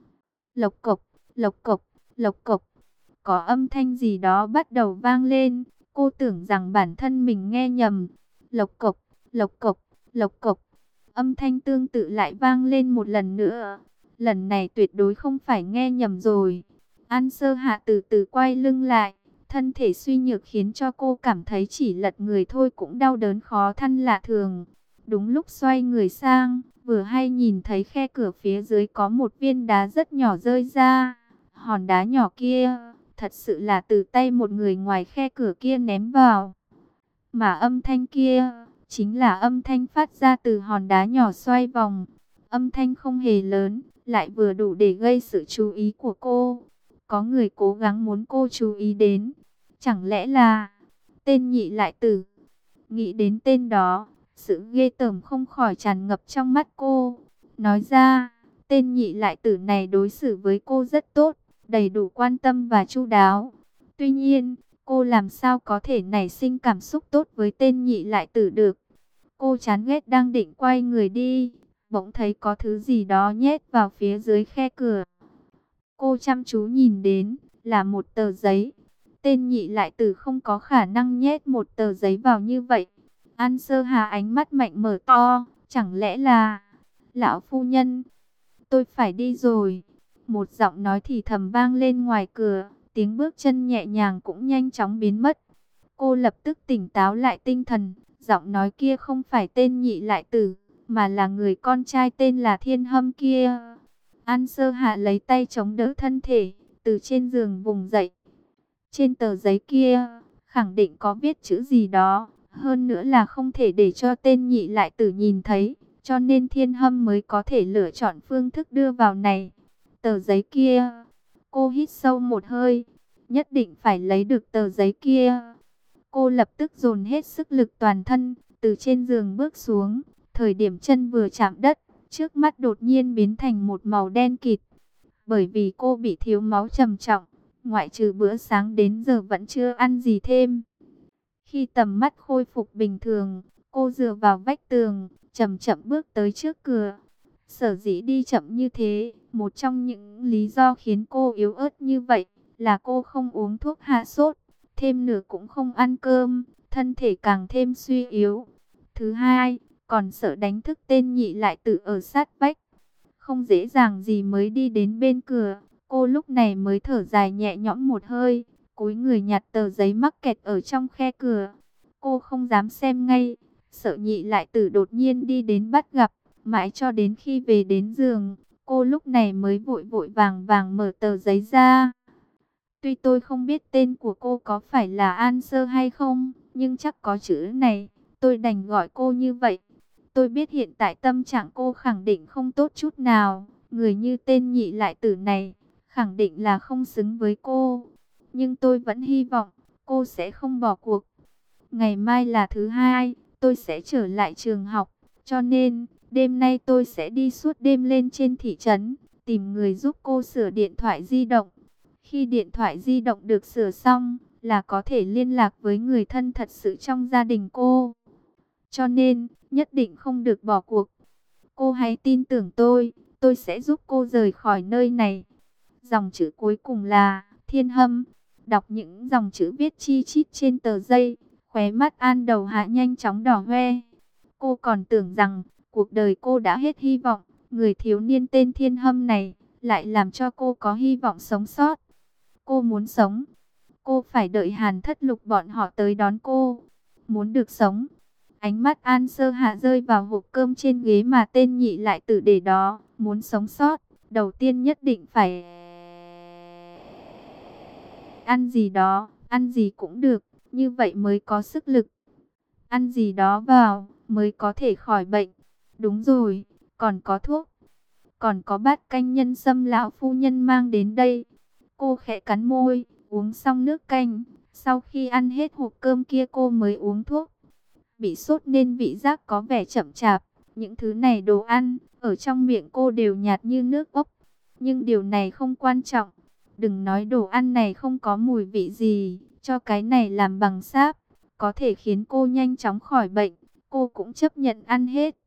Lộc cộc, lộc cộc, lộc cộc. Có âm thanh gì đó bắt đầu vang lên. Cô tưởng rằng bản thân mình nghe nhầm. Lộc cộc, lộc cộc, lộc cộc. Âm thanh tương tự lại vang lên một lần nữa. Lần này tuyệt đối không phải nghe nhầm rồi. An Sơ Hạ từ từ quay lưng lại. Thân thể suy nhược khiến cho cô cảm thấy chỉ lật người thôi cũng đau đớn khó than lạ thường. Đúng lúc xoay người sang, vừa hay nhìn thấy khe cửa phía dưới có một viên đá rất nhỏ rơi ra. Hòn đá nhỏ kia, thật sự là từ tay một người ngoài khe cửa kia ném vào. Mà âm thanh kia, chính là âm thanh phát ra từ hòn đá nhỏ xoay vòng. Âm thanh không hề lớn, lại vừa đủ để gây sự chú ý của cô. Có người cố gắng muốn cô chú ý đến. Chẳng lẽ là tên Nhị Lại Tử? Nghĩ đến tên đó, sự ghê tởm không khỏi tràn ngập trong mắt cô. Nói ra, tên Nhị Lại Tử này đối xử với cô rất tốt, đầy đủ quan tâm và chu đáo. Tuy nhiên, cô làm sao có thể nảy sinh cảm xúc tốt với tên Nhị Lại Tử được. Cô chán ghét đang định quay người đi, bỗng thấy có thứ gì đó nhét vào phía dưới khe cửa. Cô chăm chú nhìn đến, là một tờ giấy. Tên Nhị Lại Tử không có khả năng nhét một tờ giấy vào như vậy. An Sơ Hà ánh mắt mạnh mở to, chẳng lẽ là... Lão phu nhân, tôi phải đi rồi. Một giọng nói thì thầm vang lên ngoài cửa, tiếng bước chân nhẹ nhàng cũng nhanh chóng biến mất. Cô lập tức tỉnh táo lại tinh thần, giọng nói kia không phải tên Nhị Lại Tử, mà là người con trai tên là Thiên Hâm kia. An Sơ Hạ lấy tay chống đỡ thân thể, từ trên giường vùng dậy. Trên tờ giấy kia, khẳng định có viết chữ gì đó, hơn nữa là không thể để cho tên Nhị Lại Tử nhìn thấy, cho nên Thiên Hâm mới có thể lựa chọn phương thức đưa vào này. Tờ giấy kia, cô hít sâu một hơi, nhất định phải lấy được tờ giấy kia. Cô lập tức dồn hết sức lực toàn thân, từ trên giường bước xuống, thời điểm chân vừa chạm đất, trước mắt đột nhiên biến thành một màu đen kịt. Bởi vì cô bị thiếu máu trầm trọng, ngoại trừ bữa sáng đến giờ vẫn chưa ăn gì thêm. Khi tầm mắt khôi phục bình thường, cô dựa vào vách tường, chậm chậm bước tới trước cửa. Sở dĩ đi chậm như thế, một trong những lý do khiến cô yếu ớt như vậy, là cô không uống thuốc hạ sốt, thêm nữa cũng không ăn cơm, thân thể càng thêm suy yếu. Thứ hai, còn sợ đánh thức tên Nhị Lại Tử ở sát vách. Không dễ dàng gì mới đi đến bên cửa, cô lúc này mới thở dài nhẹ nhõm một hơi, cúi người nhặt tờ giấy mắc kẹt ở trong khe cửa. Cô không dám xem ngay, sợ Nhị Lại Tử đột nhiên đi đến bắt gặp, mãi cho đến khi về đến giường, cô lúc này mới vội vội vàng vàng mở tờ giấy ra. Tuy tôi không biết tên của cô có phải là An Sơ hay không, nhưng chắc có chữ này, tôi đành gọi cô như vậy. Tôi biết hiện tại tâm trạng cô khẳng định không tốt chút nào, người như tên Nhị Lại Tử này, khẳng định là không xứng với cô. Nhưng tôi vẫn hy vọng, cô sẽ không bỏ cuộc. Ngày mai là thứ hai, tôi sẽ trở lại trường học, cho nên, đêm nay tôi sẽ đi suốt đêm lên trên thị trấn, tìm người giúp cô sửa điện thoại di động. Khi điện thoại di động được sửa xong, là có thể liên lạc với người thân thật sự trong gia đình cô. Cho nên, nhất định không được bỏ cuộc. Cô hãy tin tưởng tôi sẽ giúp cô rời khỏi nơi này. Dòng chữ cuối cùng là Thiên Hâm. Đọc những dòng chữ viết chi chít trên tờ giấy, khóe mắt An Đầu Hạ nhanh chóng đỏ hoe. Cô còn tưởng rằng cuộc đời cô đã hết hy vọng, người thiếu niên tên Thiên Hâm này lại làm cho cô có hy vọng sống sót. Cô muốn sống, cô phải đợi Hàn Thất Lục bọn họ tới đón cô. Muốn được sống. Ánh mắt An Sơ Hạ rơi vào hộp cơm trên ghế mà tên Nhị Lại Tử để đó. Muốn sống sót, đầu tiên nhất định phải ăn gì đó, ăn gì cũng được, như vậy mới có sức lực. Ăn gì đó vào, mới có thể khỏi bệnh. Đúng rồi, còn có thuốc. Còn có bát canh nhân sâm lão phu nhân mang đến đây. Cô khẽ cắn môi, uống xong nước canh. Sau khi ăn hết hộp cơm kia cô mới uống thuốc. Bị sốt nên vị giác có vẻ chậm chạp. Những thứ này đồ ăn, ở trong miệng cô đều nhạt như nước ốc. Nhưng điều này không quan trọng. Đừng nói đồ ăn này không có mùi vị gì, cho cái này làm bằng sáp, có thể khiến cô nhanh chóng khỏi bệnh, cô cũng chấp nhận ăn hết.